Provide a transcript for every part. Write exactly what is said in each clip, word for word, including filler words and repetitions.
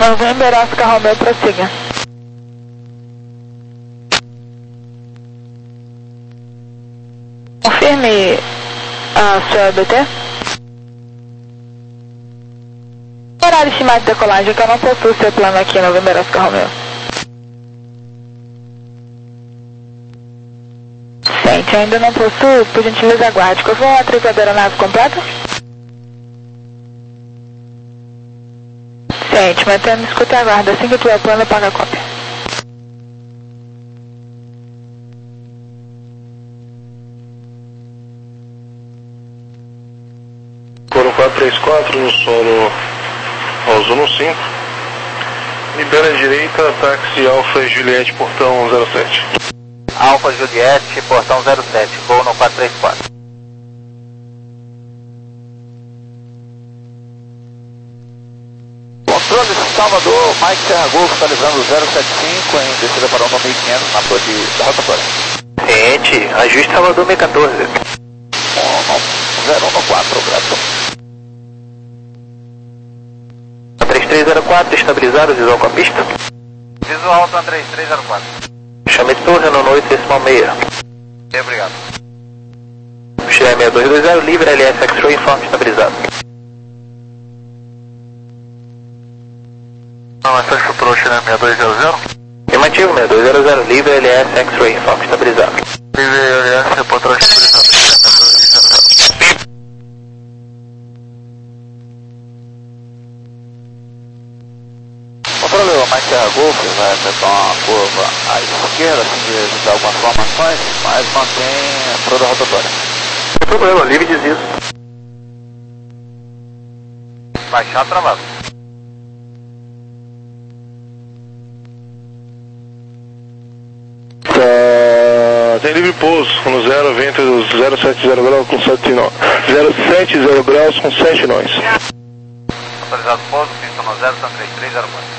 November Oscar Romeo, prossiga. Confirme a sua B T. Horário estimado de decolagem, que eu não possuo seu plano aqui, November Oscar Romeo. Sente, eu ainda não possuo, por gentileza aguarde. Qual foi a tripuladeira nave completa? Sente, mantendo escuta e aguarda. Assim que tiver o plano, paga a cópia. Coro quatro três quatro no solo Ozono cinco. Libera a direita, táxi Alfa Juliette, portão zero sete. Alfa Juliette, portão zero sete, voo no quatro três quatro. Controle Salvador, Mike Serra Golf, está livrando zero sete cinco em descida para o mil e quinhentos na rua de, da rotatória. Ciente, ajuste Salvador mil e quatorze. zero um quatro, graças. três três zero quatro, estabilizado, visual com a pista. Visual está três três zero quatro. Chame torre no oito decimal seis. Ok, obrigado. Chile seis dois dois zero, livre L S X-Ray, informe estabilizado. Não, essa estrutura Chile seis dois zero zero. Afirmativo, seis dois zero zero, livre L S X-Ray, informe estabilizado. Livre L S, reportou estabilizado, Chile seis dois zero zero. Controle o Mike Serra Golf, vai efetuar uma curva à esquerda, assim de evitar algumas formações, mas mantém toda a rotatória. Sem problema, livre diz isso. Baixar travado. Tá, tem livre pouso, no zero, vento zero sete zero graus com sete nós. zero sete zero graus com sete nós. Autorizado pouso, pista no zero, são três três zero quatro.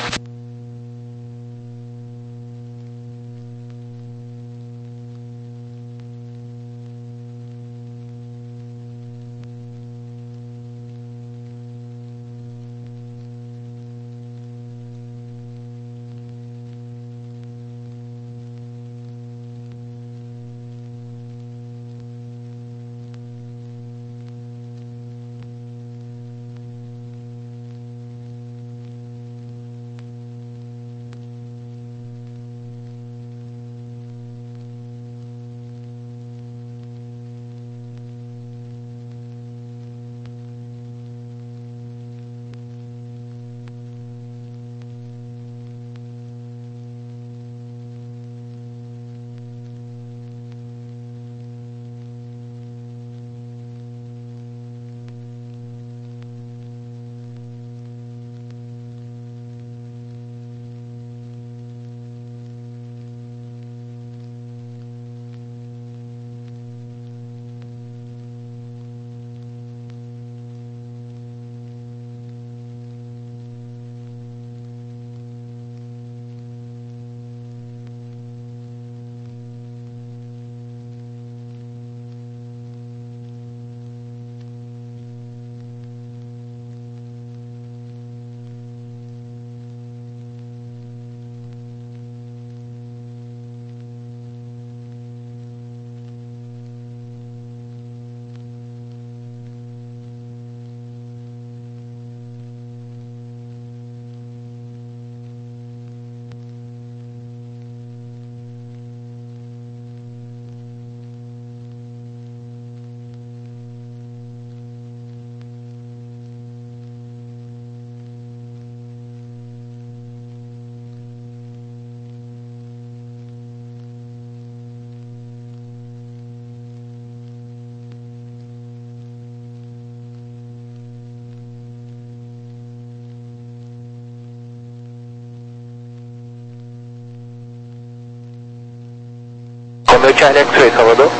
Romeo Charlie X-Ray, Salvador.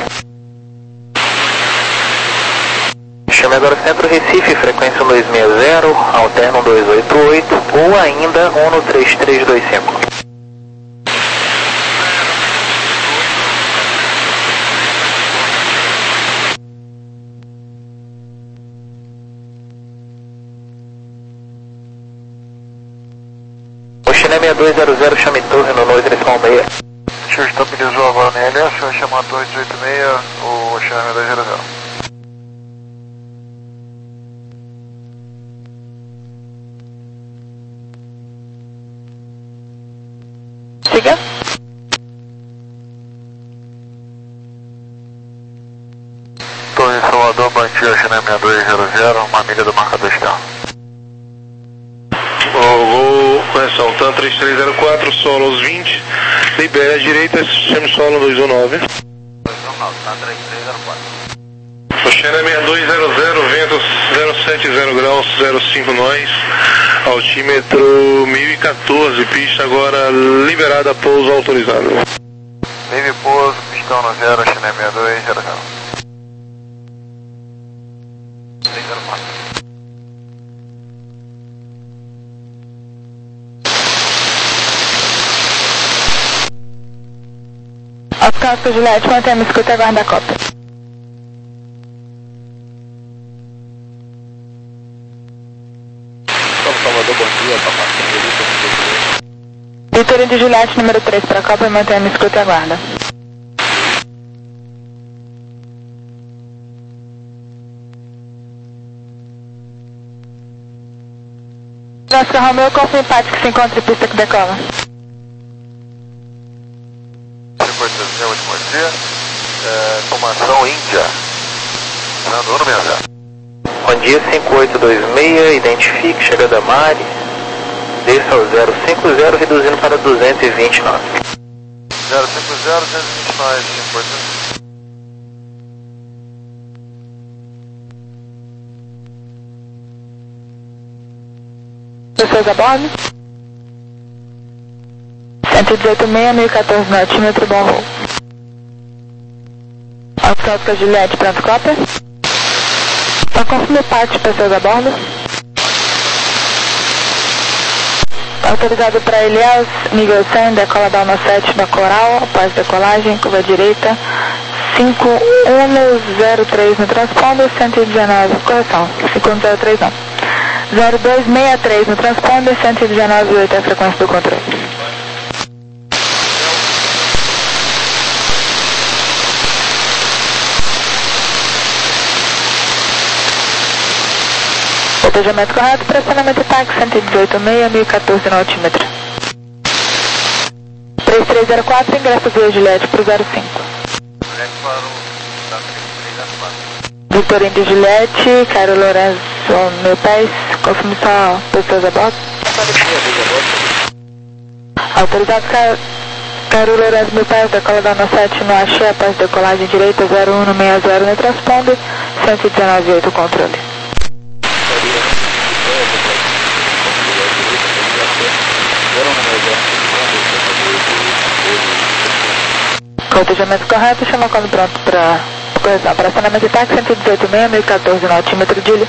Chame agora Centro Recife, frequência dois seis zero, alterno dois oito oito, ou ainda um no três três dois cinco. China seis dois zero zero, chame torre no noite três seis. O senhor estabilizou agora no L S, o senhor chamou a torre duzentos e oitenta e seis, o China seis dois zero zero. Siga. Torre Salvador, Bantia, China seis dois zero zero, uma milha do marcador externo. Gol, correção, TAM três três zero quatro, solo aos vinte, libere à direita, chame solo dois um nove. dois um nove, TAM três três zero quatro. Oceana seis dois zero zero, vento zero sete zero graus, zero cinco nós, altímetro mil e quatorze, pista agora liberada, pouso autorizado. Livre pouso, pistão no zero, China seis dois zero zero. três zero quatro. Oscar Juliette, mantém-me escuta e aguarda a cópia. Salvador, bom dia, papai. Vitorino de Juliette, número três, para a cópia, mantém-me escuta e aguarda. Oscar Romeo, qual foi o empate que se encontra em pista que decola? Bom dia, é, formação Índia, Fernando Uno sessenta. Bom dia, cinco oito dois seis, identifique, chegada a Mari, desça ao zero cinco zero, reduzindo para duzentos e vinte e nove. zero cinco zero, duzentos e vinte e nove, cinco oito. Pessoas a bordo? cento e dezoito seis, mil e quatorze no altímetro, bom voo. Oscar Juliette, pronto, cópia. Para confirmar parte de pessoas a bordo. Autorizado para Ilhéus, nível cem, decola da Alma sete da Coral, após decolagem, curva direita, cinco um zero três no transponder, cento e dezenove, correção, cinco um zero três não. zero dois seis três no transponder, cento e dezenove vírgula oito é a frequência do controle. Protejamento correto, pressionamento táxi cento e dezoito seis, mil e quatorze no altímetro. três três zero quatro, ingresso via Juliette para o zero cinco. Juliette para o três três zero quatro. Vitorino de Juliette, Cairo Lourenço, meu pés, confirme só pessoas a bordo. Autorizado Cairo, Cairo Lourenço, meu pés, decola da Alma sete no Axé, após decolagem direita zero um seis zero no transponder, cento e dezenove vírgula oito controle. Cotejamento correto, chama quando pronto para correção. Operacionamento de táxi cento e dezoito seis, mil e quatorze no altímetro, Júlio.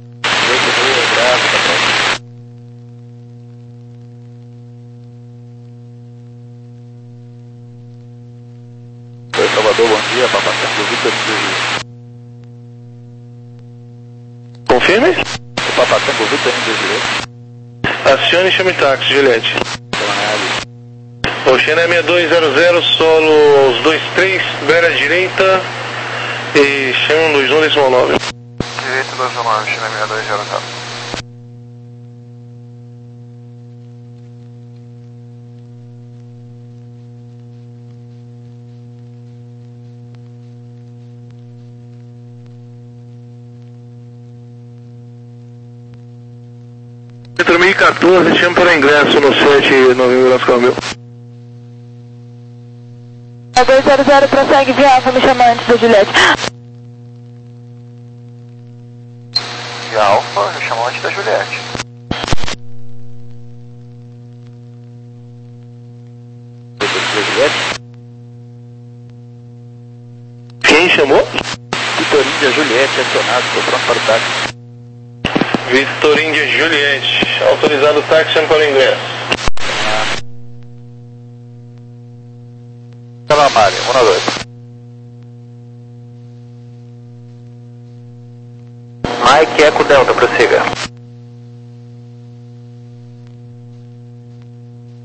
Oi, Salvador, bom dia, papai. Vitor Confirme? O Papa Tango Vitor Direito. Acione e chame táxi, Juliette. Oceana seis dois zero zero, solo aos dois três, libere à direita e chame um dois um decimal nove. Direito dois um nove, China seis dois zero zero. Centro mil e quatorze, chame para ingresso no sete nove mil Oscar Romeo. dois zero zero, prossegue via Alfa, me chama antes da Juliette. Via Alfa, me chamou antes da Juliette. Juliette? Quem chamou? Vitorinho de Juliette, acionado, estou pronto para o táxi. Vitorino de Juliette, autorizado o táxi, chame para o ingresso. Calamari, um na dois. Mike Eco Delta, prossiga.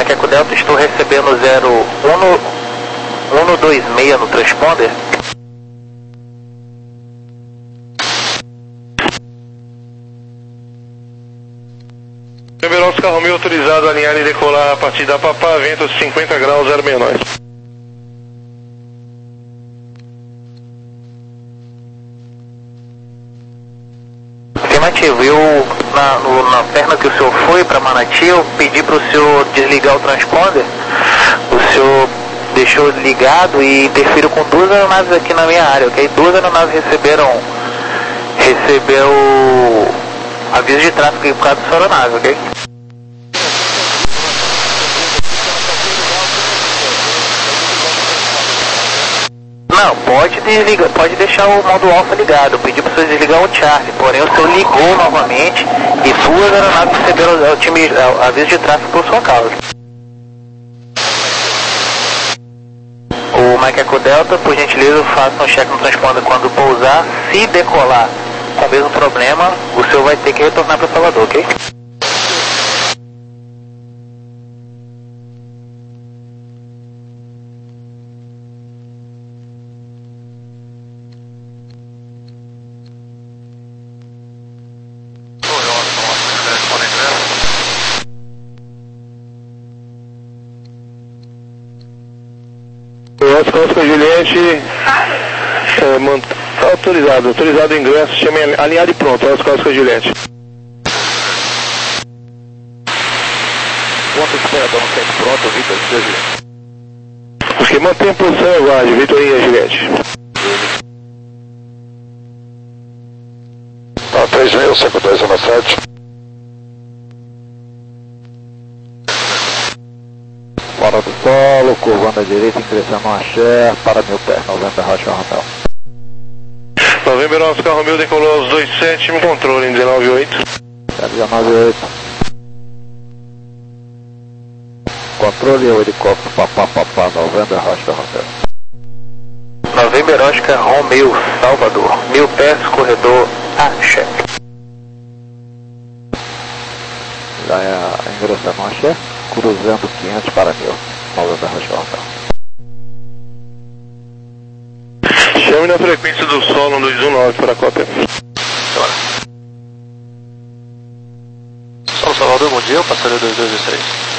Mike Eco Delta, estou recebendo zero um dois seis no transponder. November Oscar Romeo autorizado a alinhar e decolar a partir da Papá, vento cinquenta graus, zero seis nove. Afirmativo, eu na, no, na perna que o senhor foi para Manati, eu pedi para o senhor desligar o transponder. O senhor deixou ligado e interferiu com duas aeronaves aqui na minha área, ok? Duas aeronaves receberam recebeu aviso de tráfego por causa da sua aeronave, ok? Não, pode desligar, pode deixar o modo alfa ligado. Eu pedi para o senhor desligar o Charlie, porém o senhor ligou novamente e duas aeronaves receberam o time, aviso de tráfego por sua causa. O Mike Eco Delta, por gentileza, faça um check no transponder quando pousar. Se decolar com o mesmo problema, o senhor vai ter que retornar para Salvador, ok? Oscar, Oscar Juliette, é, man, tá autorizado, autorizado o ingresso, chame alinhado e pronto, Oscar, Oscar Juliette. Ponto esperador no sete pronto, Vitor, Juliette. Ok, mantém a posição e aguarde, Vitorinha Juliette. Tá, três mil, cinco dois um sete. Fora do solo, curvando à direita, ingressando no axé, para mil pés, November Rocha Romeo. November Oscar Romeo decolou aos dois sete, controle em dezenove oito. dezenove oito. Controle o helicóptero, papá, papá, November Rocha Romeo. November Oscar Romeo, Salvador, mil pés, corredor axé. Já é ingressando no axé. Cruzando quinhentos para mil, November Rocha Romeo. Chame na frequência do solo um dois um nove para a cópia. Solo Salvador, bom dia, passageiro dois dois dois três.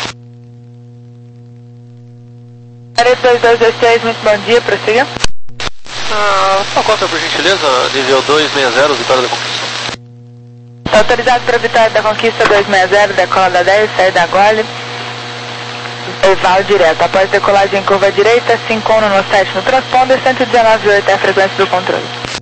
Passageiro dois dois dois três, muito bom dia, prossiga. Ah, sua cópia, por gentileza, nível dois seis zero, Vitória da Conquista. Autorizado para Vitória da Conquista dois seis zero, decola da dez, saída da Gole. Eval direto, após decolagem em curva direita, cinco um no sete no transponder, cento e dezenove vírgula oito é a frequência do controle.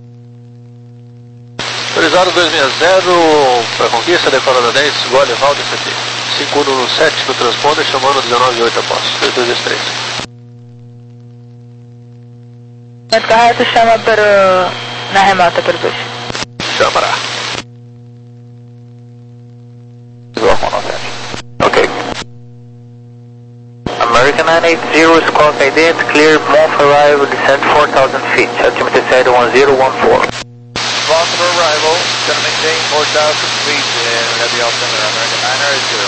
Autorizado dois seis zero, para Conquista, decola da dez, Gole, Eval, D C T. cinco um no sete no transponder, chamando dezenove vírgula oito após, dois dois dois três. Muito correto, chama para na remota para o push. Chamará. Ok. American nine eight zero, squawk ident, clear, Monf arrival, descent four thousand feet, altimeter side one zero one four. Responsible arrival, gonna maintain four thousand feet and heavy altimeter, American nine eight zero.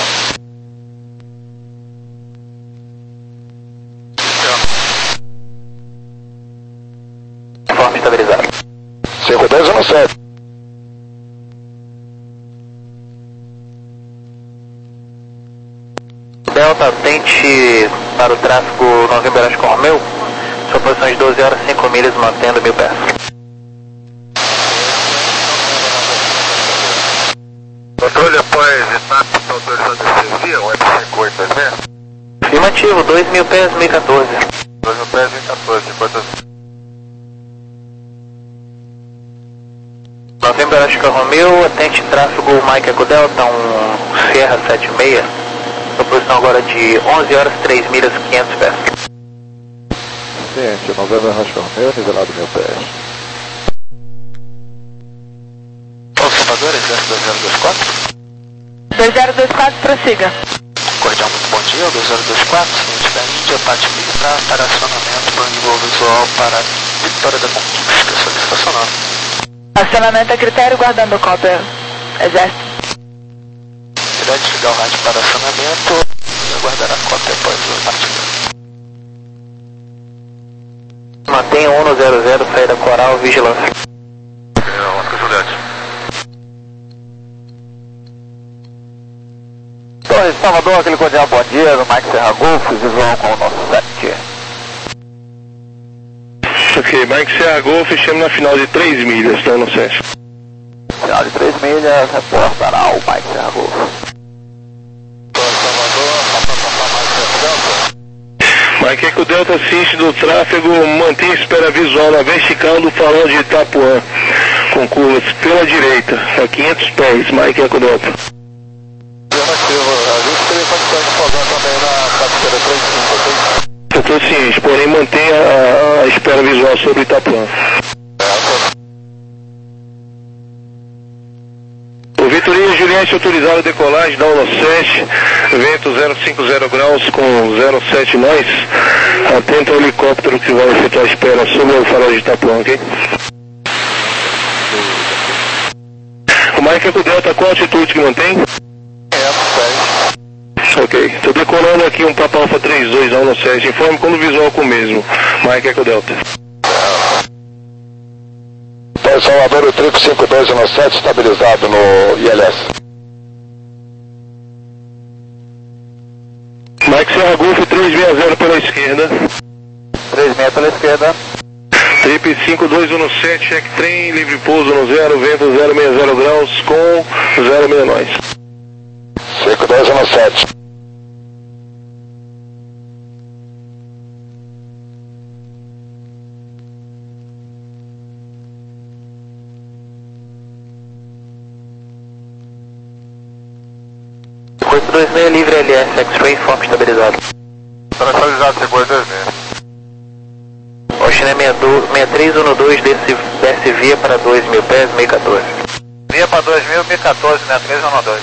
Informe estabilizado. cinco dois um sete. Delta, tente para o tráfego November Oscar Romeo, sua posição de doze horas, cinco milhas, mantendo mil pés. Controle após etapa autorizado de servia, o F cinco oito dois seis. Afirmativo, dois mil pés, mil e quatorze. dois mil pés, mil e quatorze, quantas? November Oscar Romeo, atente tráfego Mike Eco Delta, um Sierra sete seis. Sua posição agora de onze horas, três milhas, quinhentos pés. Ciente, November Rocha Romeo, nivelado mil pés. Observador, exército dois zero dois quatro. dois zero dois quatro, prossiga. Cordial, muito bom dia, dois zero dois quatro, frente da Índia, Patmir, para acionamento para nível visual para Vitória da Conquista, solicitacionando. Acionamento a critério, guardando cópia. Exército. Irá desligar o rádio para acionamento, aguardar a cópia após o partilha. Mantenha um no zero zero, saída Coral, vigilância. É, Oscar Juliette. Torre Salvador, aquele cordial bom dia, no Mike Serra Golf, visual com o nosso sete. Ok, Mike Serra Golf, chama na final de três milhas, tá no sete. Final de três milhas, reportará o Mike Serra Golf. Torre Salvador, passando para mais Delta. Mike Eco Delta assiste do tráfego, mantém espera visual na vertical do farol de Itapuã, com curvas pela direita, a quinhentos pés, Mike Eco Delta. Afirmativo, a gente teria condições de pousar também na cabeceira três cinco, ok? Eu estou ciente, porém mantenha a, a espera visual sobre Itapuã. O Vitorino Juliette autorizado a decolagem da Aula sete, vento zero cinco zero graus com zero sete nós. Atento ao helicóptero que vai efetuar a espera sobre o farol de Itapuã, ok? O Mike Eco Delta, qual a altitude que mantém? Ok, estou decolando aqui um Papa Alpha três dois Aula sete, informe quando o visual com o mesmo. Mike Eco Delta. Torre Salvador, o triplo cinco dois no sete, estabilizado no I L S. Mike Serra Golf três seis zero pela esquerda. três seis pela esquerda. Trip cinco dois um sete, check trem, livre pouso no zero, vento zero seis zero graus com zero seis nós. cinco dois um sete. oito dois seis livre L S, X-Ray, informe estabilizado. Estabilizado, C quatro dois seis. Oxina seis três um dois, desce, desce via para dois mil pés, meio quatorze. Via para dois mil, mil quatorze, seis três um dois.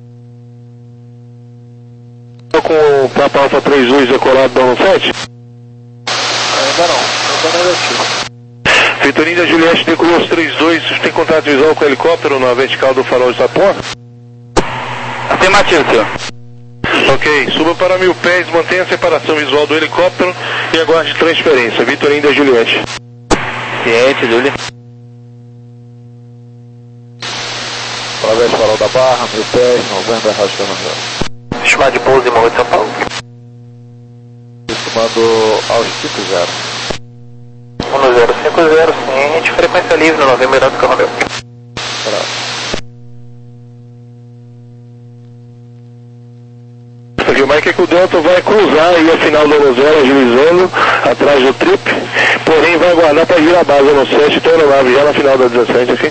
Estou com o Papa Alpha três dois decolado da Aula sete? Ainda não, ainda negativo. Vitorino da Juliette decolou os três dois, tem contato visual com o helicóptero na vertical do farol de Itapuã? Afirmativo, senhor. Ok, suba para mil pés, mantenha a separação visual do helicóptero e aguarde transferência. Vitorino da Juliette. Ciente, Júlio. Através do farol da Barra, mil pés, novembro, Rádio Fernando. Estimado de pouso em Morro de São Paulo. Estimado aos cinco zero. um no zero cinco zero, ciente, frequência livre no novembro do Romeu. Aqui o Mike Eco Delta vai cruzar aí a final do Aula zero, agilizando atrás do trip, porém vai aguardar para vir a base no sete, então na nave já na final da dezessete, ok?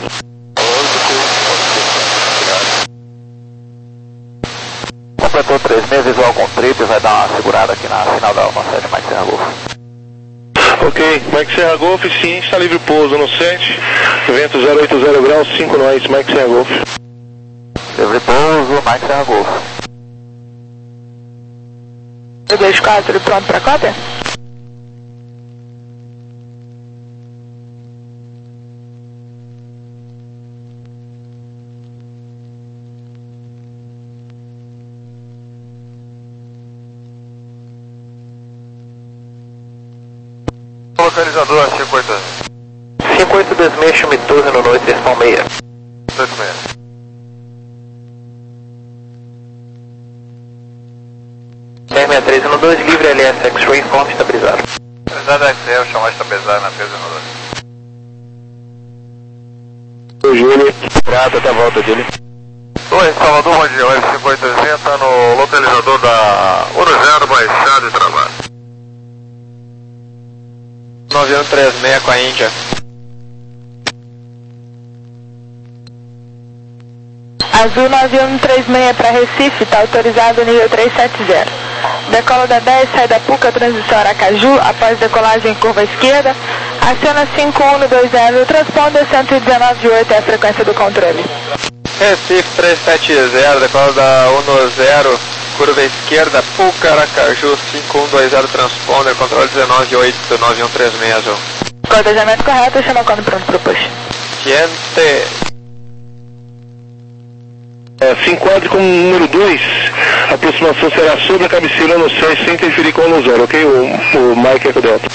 Completou três meses, visual com trip, vai dar uma segurada aqui na final da Aula sete, Mike Serra Golf. Ok, Mike Serra Golf, sim, está livre pouso no sete, vento zero oito zero graus, cinco nós, Mike Serra Golf. Livre pouso, Mike Serra Golf. dois quatro, pronto para cópia? Localizador cinco oito cinco oito dois seis, Chumitoso no noite, Espão meia. oito seis. dez seis três um dois, livre L S, X-Ray, informe estabilizado. Estabilizado X-Ray, chamar estabilizado na três um dois. Oi, Júlio. Obrigado, até a volta, Júlio. Oi, Salvador, bom dia, o cinco oito zero está no localizador da um zero, baixado e travado. nove um três seis com a Índia. Azul nove um três seis para Recife, está autorizado nível três sete zero. Decola da dez, sai da Puca, transição Aracaju, após decolagem curva esquerda, aciona cinco um dois zero, transponder cento e dezenove vírgula oito é a frequência do controle. Recife três sete zero, decola da um zero, curva esquerda, Puca, Aracaju, cinco um dois zero, transponder, controle dezenove oito, nove um três seis azul. Codejamento correto, chama quando pronto para o push. Ciente. Se enquadre como número dois, a aproximação será sobre a cabeceira no sete sem interferir com o zero, ok? O, o Mike Eco Delta.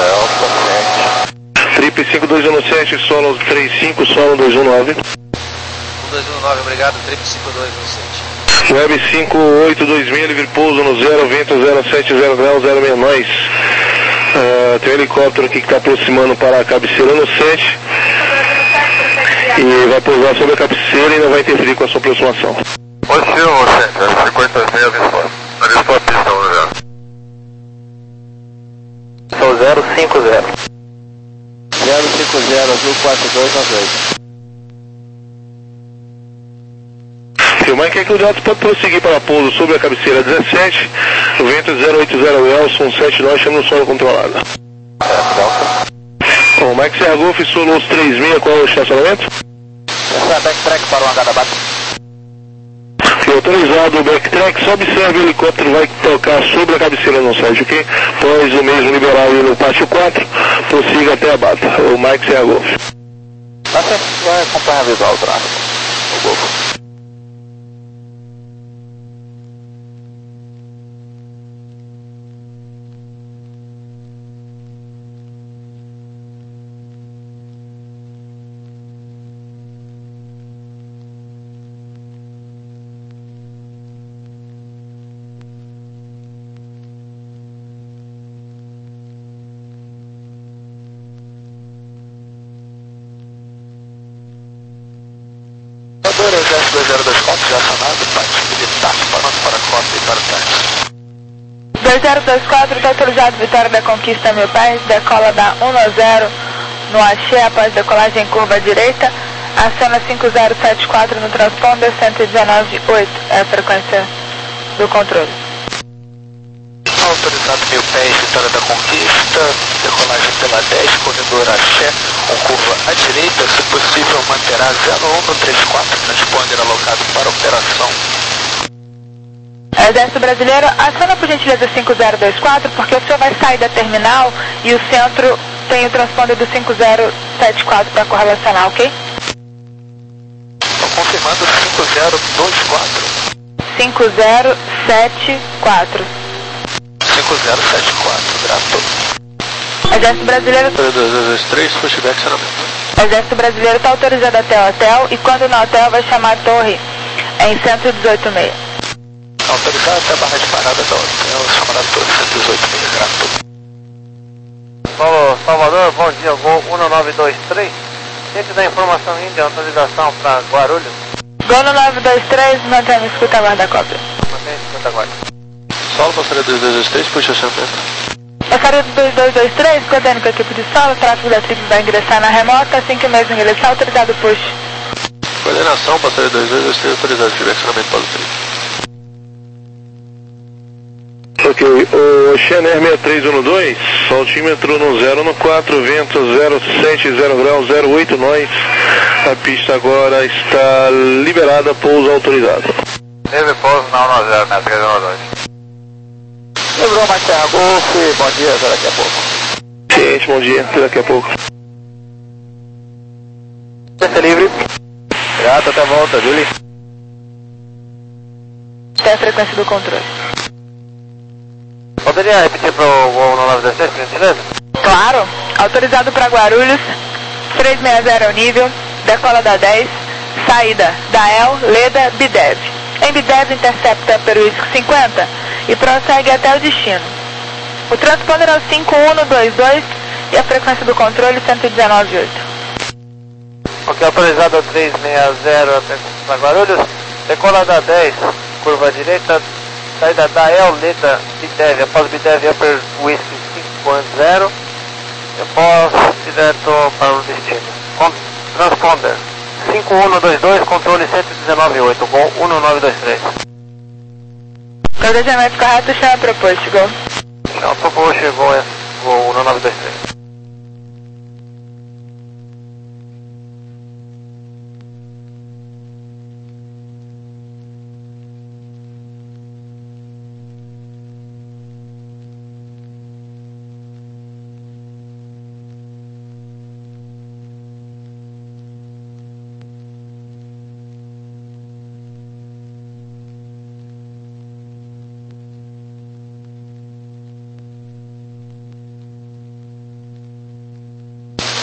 Triple cinco dois um sete, solo três cinco, solo dois um nove. um dois um nove, obrigado, Triple cinco dois um sete. Web cinco oito dois seis, livre pouso no zero, vento zero sete zero graus, zero seis nós. Uh, tem um helicóptero aqui que está aproximando para a cabeceira no sete. E vai pousar sobre a cabeceira e não vai interferir com a sua aproximação. Positivo, você, cinquenta e seis, aviso. Aviso a pista, zero. Sou zero cinco zero. zero cinco zero, azul quatro dois nove oito. O Mike Eco Delta pode prosseguir para pouso sobre a cabeceira dezessete, o vento zero oito zero graus, um sete nós, chama no solo controlado. O Mike Serra Golf, Solos três seis, qual é o estacionamento? Essa é backtrack para o hangar da base. Se autorizado o backtrack, só observe o helicóptero vai tocar sobre a cabeceira no site, ok? Pois o mesmo liberar ele no pátio quatro, prossiga até a bata. O Mike Serra Golf. Tá sempre vai acompanhar a visual do tráfego. O Golfo. dois zero dois quatro, já acionado, parte militar, parando para Costa e para trás. dois zero dois quatro, está autorizado Vitória da Conquista Mil Pés, decola da um zero no Axé após decolagem em curva à direita, aciona cinco zero sete quatro no transponder, cento e dezenove oito, é a frequência do controle. Autorizado Mil Pés, Vitória da Conquista, decolagem pela dez, corredor Axé, com curva à direita, se possível manterá zero um no trinta e quatro, transponder alocado para operação. Exército Brasileiro, aciona por gentileza cinco zero dois quatro, porque o senhor vai sair da terminal e o centro tem o transponder do cinco zero sete quatro para correlacionar, ok? Estou confirmando cinco zero dois quatro. cinco zero sete quatro. cinco zero sete quatro, grato. Exército Brasileiro... dois dois três, pushback, acionamento. Exército Brasileiro está autorizado até o hotel e quando no hotel vai chamar a torre em cento e dezoito seis. Autorizado até a barra de parada da hotel, chamada torre cento e dezoito seis, grato. Paulo Salvador, bom dia, Gol um nove dois três. Gente da informação índia, autorização para Guarulhos. Gol no nove dois três, mantém escuta, aguarda a cópia. Mantém escuta, aguarda. Solo, passaria dois dois dois três, puxa acionamento. Passaria do dois dois dois três, contendo com a equipe de solo, o tráfego da tribo vai ingressar na remota, assim que o mesmo ingressar, autorizado push. Coordenação, passaria dois dois dois três, autorizado, direcionamento para o tribo. Ok, o Xener seis três um dois, altímetro no zero no quatro, vento zero sete zero graus, zero oito nós. A pista agora está liberada, pouso autorizado. Teve pouso na um zero, né? três um dois. Lembrou mais Serra Golf, bom dia, até daqui a pouco. Ciente, bom dia, até daqui a pouco. Pista livre. Grato, até a volta, Julie. Até a frequência do controle. Poderia repetir para o Gol um nove dois três, por gentileza? Claro, autorizado para Guarulhos, trezentos e sessenta é o nível, decola da dez, saída da E L, Leda, Bidev. Em Bidev intercepta Peruísco cinquenta e prossegue até o destino. O transponder é o cinco um dois dois e a frequência do controle cento e dezenove oito. Ok, autorizado trezentos e sessenta para Guarulhos, decola da dez, curva direita, saída da E L, Leda, Bidev, após Bidev Upper Whisky cinco zero, após direto para o destino. Com, transponder cinco um dois dois, controle cento e dezenove oito, Gol um nove dois três. Planejamento correto, chama proposto, Gol. Chama proposto, Gol, Gol um nove dois três.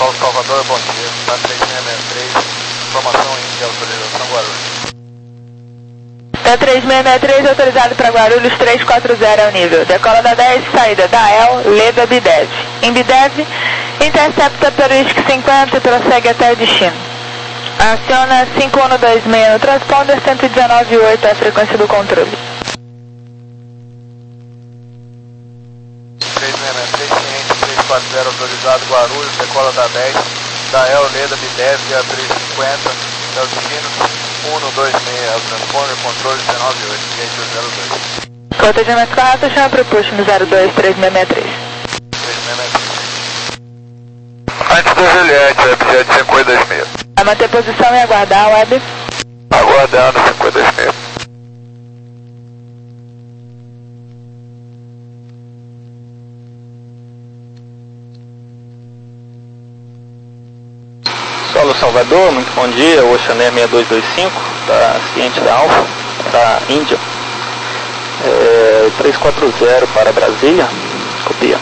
Paulo Salvador, bom dia. Tá três seis seis três, informação Índia, autorização Guarulhos. Tá três seis seis três, autorizado para Guarulhos, trezentos e quarenta é o nível. Decola da dez, saída da E L, Leda Bidev. Em Bidev, intercepta Peruísque cinquenta e prossegue até o destino. Aciona cinco um dois seis no transponder, cento e dezenove vírgula oito é a frequência do controle. três seis seis três, ciente, trezentos e quarenta, autorizado Guarulhos, decola da dez, da E L, Leda Bidev, a trezentos e cinquenta, é o destino. um dois seis é o transponder, controle dezenove vírgula oito, gate zero dois. Cotejamento correto, chama para o push no zero dois três seis seis três. três seis seis três. Antes da Juliette, webjet cinco dois seis. Vai manter posição e aguardar, web. Aguardando cinco dois seis. Solo Salvador, muito bom dia, Oceaner seis dois dois cinco, da Ciente da Alfa, da Índia, é, trezentos e quarenta para Brasília, copia.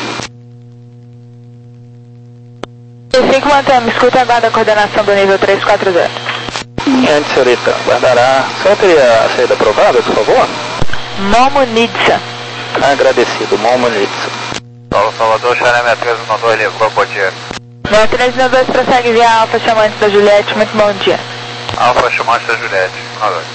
cinco mantemos, escuta e aguarda a coordenação do nível trezentos e quarenta. Antes, senhorita, guardará, só teria a saída aprovada, por favor? Momo Nitsa. Agradecido, Momo Nitsa. Solo Salvador, Oceaner seis três um dois, livro, bom dia. seis três um dois prossegue via Alfa, chamante da Juliette, muito bom dia. Alfa, chamante da Juliette, um dois.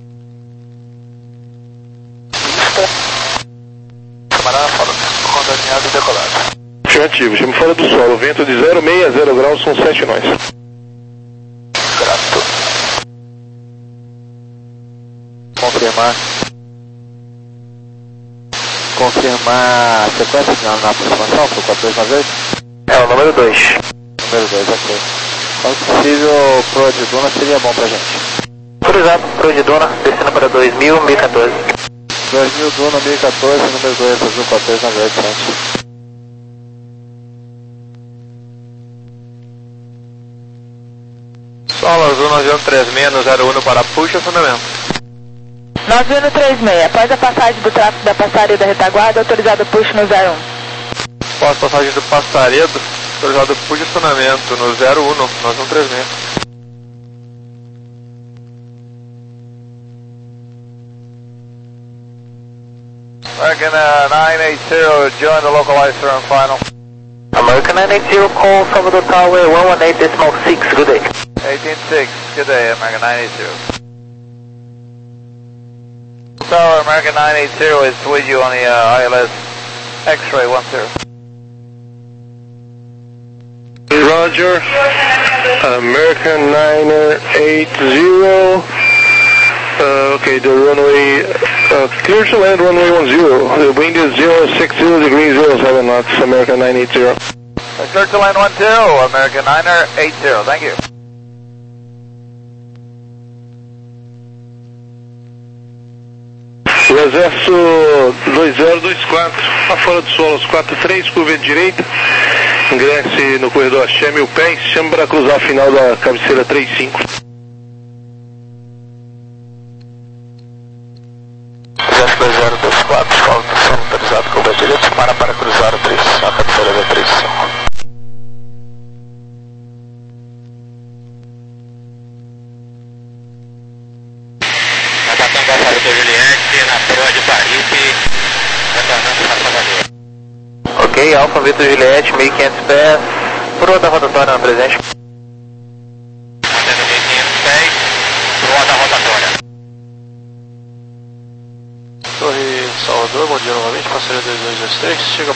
Camarada, fala, conta alinhado e decolado. Afirmativo, chama fora do solo, vento de zero seis zero graus, são sete nós. Grato. Confirmar. Confirmar a sequência na, na aproximação, foi quatro dois nove oito? É o número dois. Número dois, ok. Quando possível, Pro de Duna seria bom pra gente. Autorizado, Pro de Duna, descendo para dois mil, mil e quatorze. dois mil Duna, mil e quatorze, número dois, azul quatro dois nove oito, gente. Solo azul nove um três seis no zero um para puxa fundamento. nove um três seis, após a passagem do tráfego da passaria da retaguarda, autorizado push no zero um. Após passagem do Passaredo, autorizado puxa fundamento no zero um nove um três seis. American uh, nine eight zero, join the localizer and final. American nine eight zero, call Salvador Tower one one eight decimal six, good day. eighteen six, good day, American nine eight zero. Tower, American nine eight zero is with you on the uh, I L S X-ray one zero. Roger, American nine eight zero, uh, okay, the runway, uh, clear to land runway one zero, the wind is zero six zero degrees zero seven knots, American nine eight zero. Uh, clear to land one zero, American nine eight zero, thank you. O exército dois zero dois quatro, lá fora do solo, quatro três, curva de direita, ingresse no corredor Axé, mil pés, chama para cruzar a final da cabeceira três cinco. Exército dois zero dois quatro, escola do sono, autorizado curva direita, para para cruzar o três, a cabeceira da três cinco. Ok, Alfa Vitor Juliette, mil e quinhentos pés, proa da rotatória na presente. Mantendo mil e quinhentos pés, proa da rotatória. Torre Salvador, bom dia novamente, passageiro dois dois dois três, chega